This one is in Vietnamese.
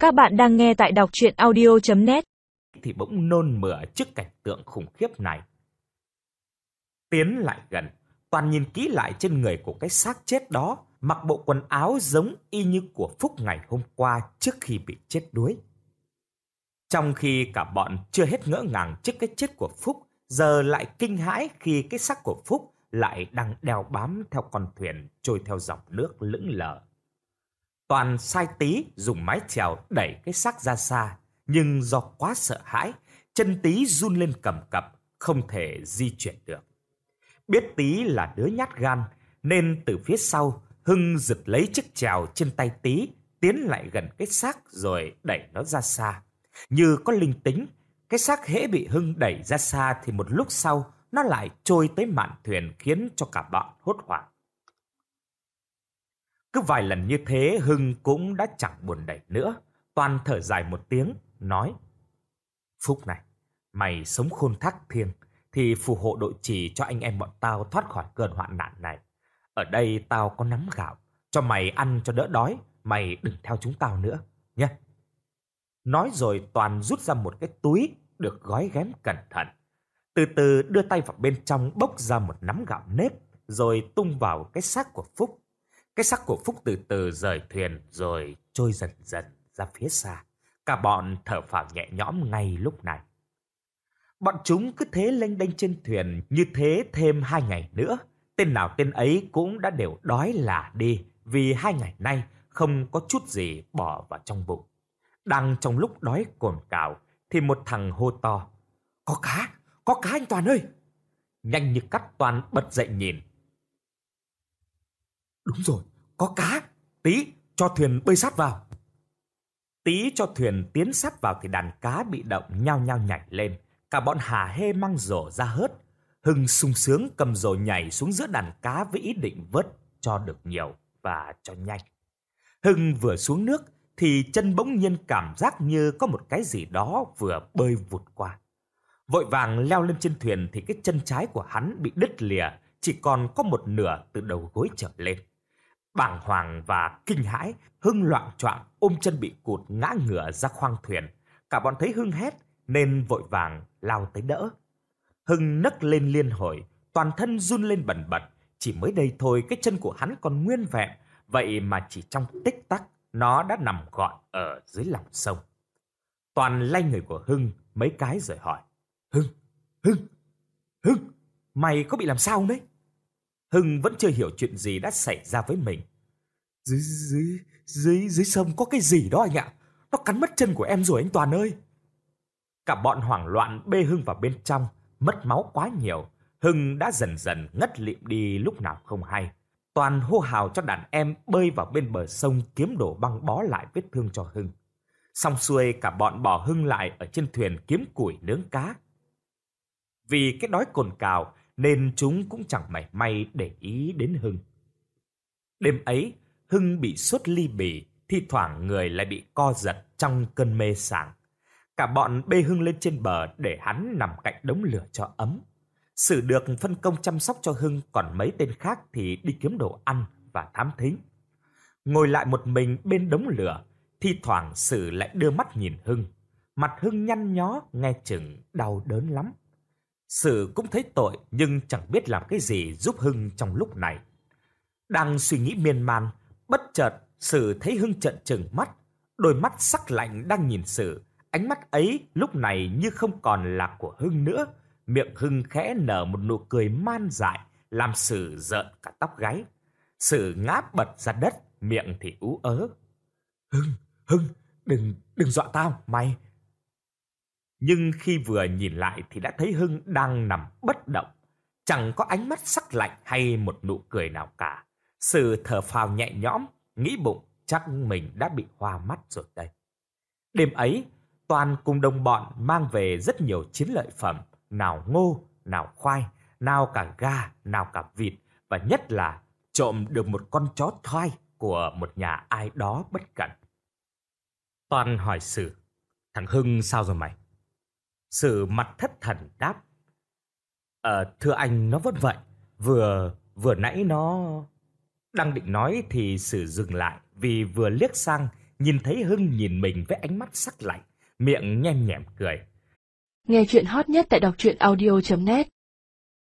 Các bạn đang nghe tại đọc truyện audio.net. Thì bỗng nôn mửa trước cảnh tượng khủng khiếp này. Tiến lại gần, Toàn nhìn kỹ lại trên người của cái xác chết đó, mặc bộ quần áo giống y như của Phúc ngày hôm qua trước khi bị chết đuối. Trong khi cả bọn chưa hết ngỡ ngàng trước cái chết của Phúc, giờ lại kinh hãi khi cái xác của Phúc lại đang đeo bám theo con thuyền trôi theo dòng nước lững lờ. Toàn sai Tý dùng mái chèo đẩy cái xác ra xa, nhưng do quá sợ hãi, chân Tý run lên cầm cập, không thể di chuyển được. Biết Tý là đứa nhát gan, nên từ phía sau, Hưng giật lấy chiếc chèo trên tay Tý, tiến lại gần cái xác rồi đẩy nó ra xa. Như có linh tính, cái xác hễ bị Hưng đẩy ra xa thì một lúc sau nó lại trôi tới mạn thuyền, khiến cho cả bọn hốt hoảng. Cứ vài lần như thế, Hưng cũng đã chẳng buồn đẩy nữa. Toàn thở dài một tiếng, nói: Phúc này, mày sống khôn thác thiêng thì phù hộ độ trì cho anh em bọn tao thoát khỏi cơn hoạn nạn này. Ở đây tao có nắm gạo, cho mày ăn cho đỡ đói, mày đừng theo chúng tao nữa, nhé. Nói rồi Toàn rút ra một cái túi được gói ghém cẩn thận. Từ từ đưa tay vào bên trong, bốc ra một nắm gạo nếp, rồi tung vào cái xác của Phúc. Cái xác của Phúc từ từ rời thuyền rồi trôi dần dần ra phía xa. Cả bọn thở phào nhẹ nhõm ngay lúc này. Bọn chúng cứ thế lênh đênh trên thuyền như thế thêm 2 ngày nữa. Tên nào tên ấy cũng đã đều đói lả đi, vì 2 ngày nay không có chút gì bỏ vào trong bụng. Đang trong lúc đói cồn cào thì một thằng hô to: có cá anh Toàn ơi! Nhanh như cắt, Toàn bật dậy nhìn. Đúng rồi, có cá. Tý, cho thuyền bơi sát vào. Tý cho thuyền tiến sát vào thì đàn cá bị động nhao nhao nhảy lên. Cả bọn hả hê mang rổ ra hớt. Hưng sung sướng cầm rổ nhảy xuống giữa đàn cá với ý định vớt cho được nhiều và cho nhanh. Hưng vừa xuống nước thì chân bỗng nhiên cảm giác như có một cái gì đó vừa bơi vụt qua. Vội vàng leo lên trên thuyền thì cái chân trái của hắn bị đứt lìa, chỉ còn có một nửa từ đầu gối trở lên. Bàng hoàng và kinh hãi, Hưng loạng choạng ôm chân bị cụt ngã ngửa ra khoang thuyền. Cả bọn thấy Hưng hét nên vội vàng lao tới đỡ. Hưng nấc lên liên hồi, toàn thân run lên bần bật. Chỉ mới đây thôi cái chân của hắn còn nguyên vẹn, vậy mà chỉ trong tích tắc nó đã nằm gọn ở dưới lòng sông. Toàn lay người của Hưng mấy cái rồi hỏi: Hưng, mày có bị làm sao không đấy? Hưng vẫn chưa hiểu chuyện gì đã xảy ra với mình. Dưới sông có cái gì đó anh ạ. Nó cắn mất chân của em rồi anh Toàn ơi. Cả bọn hoảng loạn bê Hưng vào bên trong. Mất máu quá nhiều, Hưng đã dần dần ngất lịm đi lúc nào không hay. Toàn hô hào cho đàn em bơi vào bên bờ sông kiếm đồ băng bó lại vết thương cho Hưng. Xong xuôi cả bọn bỏ Hưng lại ở trên thuyền kiếm củi nướng cá. Vì cái đói cồn cào nên chúng cũng chẳng mảy may để ý đến Hưng. Đêm ấy, Hưng bị sốt ly bì, thi thoảng người lại bị co giật trong cơn mê sảng. Cả bọn bê Hưng lên trên bờ để hắn nằm cạnh đống lửa cho ấm. Sử được phân công chăm sóc cho Hưng, còn mấy tên khác thì đi kiếm đồ ăn và thám thính. Ngồi lại một mình bên đống lửa, thi thoảng Sử lại đưa mắt nhìn Hưng. Mặt Hưng nhăn nhó, nghe chừng đau đớn lắm. Sử cũng thấy tội nhưng chẳng biết làm cái gì giúp Hưng trong lúc này. Đang suy nghĩ miên man, bất chợt Sử thấy Hưng trợn trừng mắt. Đôi mắt sắc lạnh đang nhìn Sử. Ánh mắt ấy lúc này như không còn là của Hưng nữa. Miệng Hưng khẽ nở một nụ cười man dại, làm Sử rợn cả tóc gáy. Sử ngã bật ra đất, miệng thì ú ớ. Hưng, đừng dọa tao, mày. Nhưng khi vừa nhìn lại thì đã thấy Hưng đang nằm bất động. Chẳng có ánh mắt sắc lạnh hay một nụ cười nào cả. Sử thở phào nhẹ nhõm, nghĩ bụng chắc mình đã bị hoa mắt rồi đây. Đêm ấy, Toàn cùng đồng bọn mang về rất nhiều chiến lợi phẩm. Nào ngô, nào khoai, nào cả gà, nào cả vịt. Và nhất là trộm được một con chó thoai của một nhà ai đó bất cẩn. Toàn hỏi Sử: thằng Hưng sao rồi mày? Sử mặt thất thần đáp: Thưa anh, nó vẫn vậy. Vừa nãy nó... Đang định nói thì Sử dừng lại, vì vừa liếc sang nhìn thấy Hưng nhìn mình với ánh mắt sắc lạnh, miệng nhem nhẻm cười. Nghe chuyện hot nhất tại đọc truyện audio.net